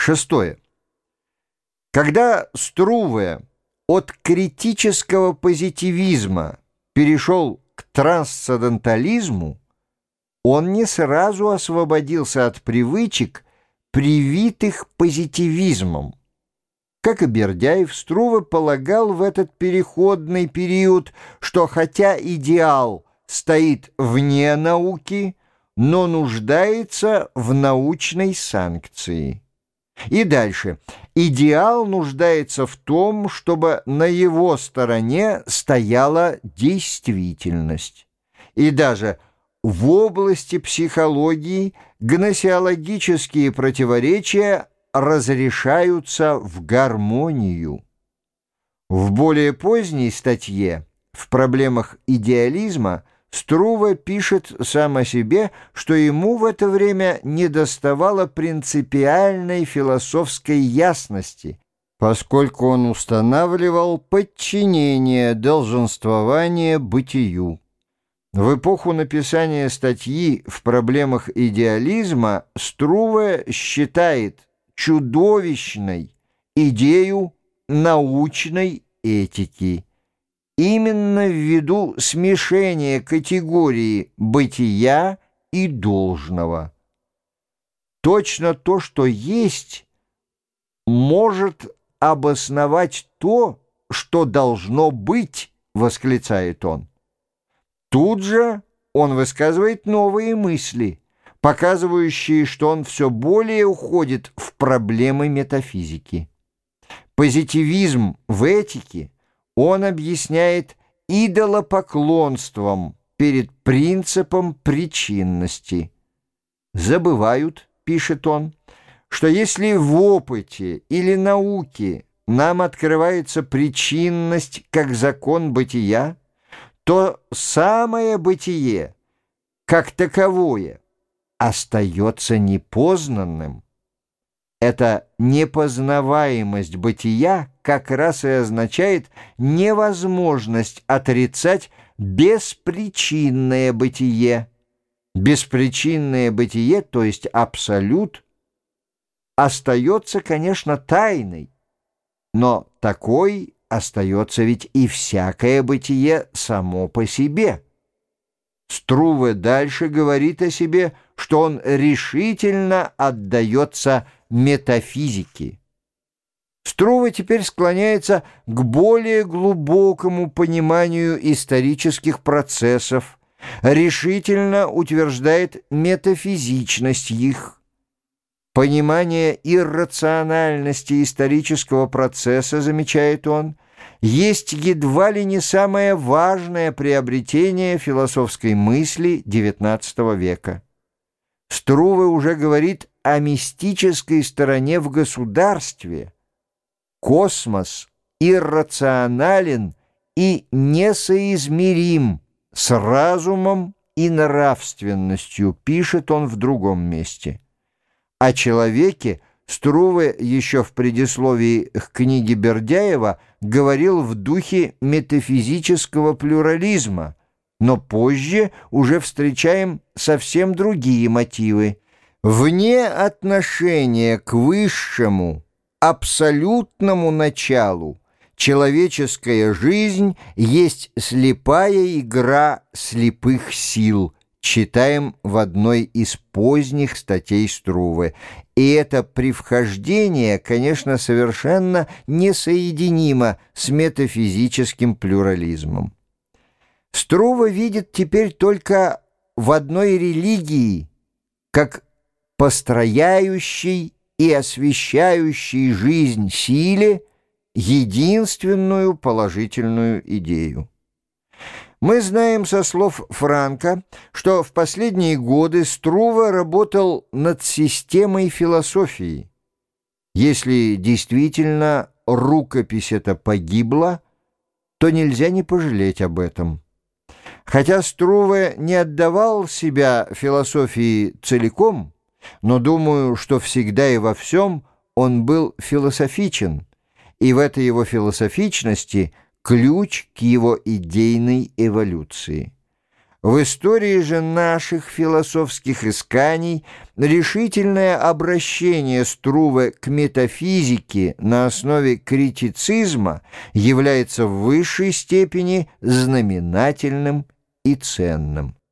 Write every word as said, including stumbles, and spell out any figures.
Шестое. Когда Струве от критического позитивизма перешел к трансцендентализму, он не сразу освободился от привычек, привитых позитивизмом. Как и Бердяев, Струве полагал в этот переходный период, что хотя идеал стоит вне науки, но нуждается в научной санкции. И дальше. Идеал нуждается в том, чтобы на его стороне стояла действительность. И даже в области психологии гносеологические противоречия разрешаются в гармонию. В более поздней статье «В проблемах идеализма» Струве пишет сам о себе, что ему в это время недоставало принципиальной философской ясности, поскольку он устанавливал подчинение долженствования бытию. В эпоху написания статьи «В проблемах идеализма» Струве считает чудовищной идею научной этики, именно ввиду смешения категории бытия и должного. Точно то, что есть, может обосновать то, что должно быть, восклицает он. Тут же он высказывает новые мысли, показывающие, что он все более уходит в проблемы метафизики. Позитивизм в этике он объясняет идолопоклонством перед принципом причинности. «Забывают, — пишет он, — что если в опыте или науке нам открывается причинность как закон бытия, то самое бытие, как таковое, остается непознанным. Эта непознаваемость бытия как раз и означает невозможность отрицать беспричинное бытие. Беспричинное бытие, то есть абсолют, остается, конечно, тайной, но такой остается ведь и всякое бытие само по себе. Струве дальше говорит о себе, что он решительно отдается метафизике. Струве теперь склоняется к более глубокому пониманию исторических процессов, решительно утверждает метафизичность их. Понимание иррациональности исторического процесса, замечает он, есть едва ли не самое важное приобретение философской мысли девятнадцатого века. Струве уже говорит о мистической стороне в государстве. Космос иррационален и несоизмерим с разумом и нравственностью, пишет он в другом месте. О человеке Струве еще в предисловии к книге Бердяева говорил в духе метафизического плюрализма, но позже уже встречаем совсем другие мотивы. Вне отношения к высшему, абсолютному началу человеческая жизнь есть слепая игра слепых сил, читаем в одной из поздних статей Струве. И это привхождение, конечно, совершенно несоединимо с метафизическим плюрализмом. Струве видит теперь только в одной религии, как построяющей и освещающей жизнь силе, единственную положительную идею. Мы знаем со слов Франка, что в последние годы Струве работал над системой философии. Если действительно рукопись эта погибла, то нельзя не пожалеть об этом. Хотя Струве не отдавал себя философии целиком, но думаю, что всегда и во всем он был философичен, и в этой его философичности ключ к его идейной эволюции. В истории же наших философских исканий решительное обращение Струве к метафизике на основе критицизма является в высшей степени знаменательным и ценным.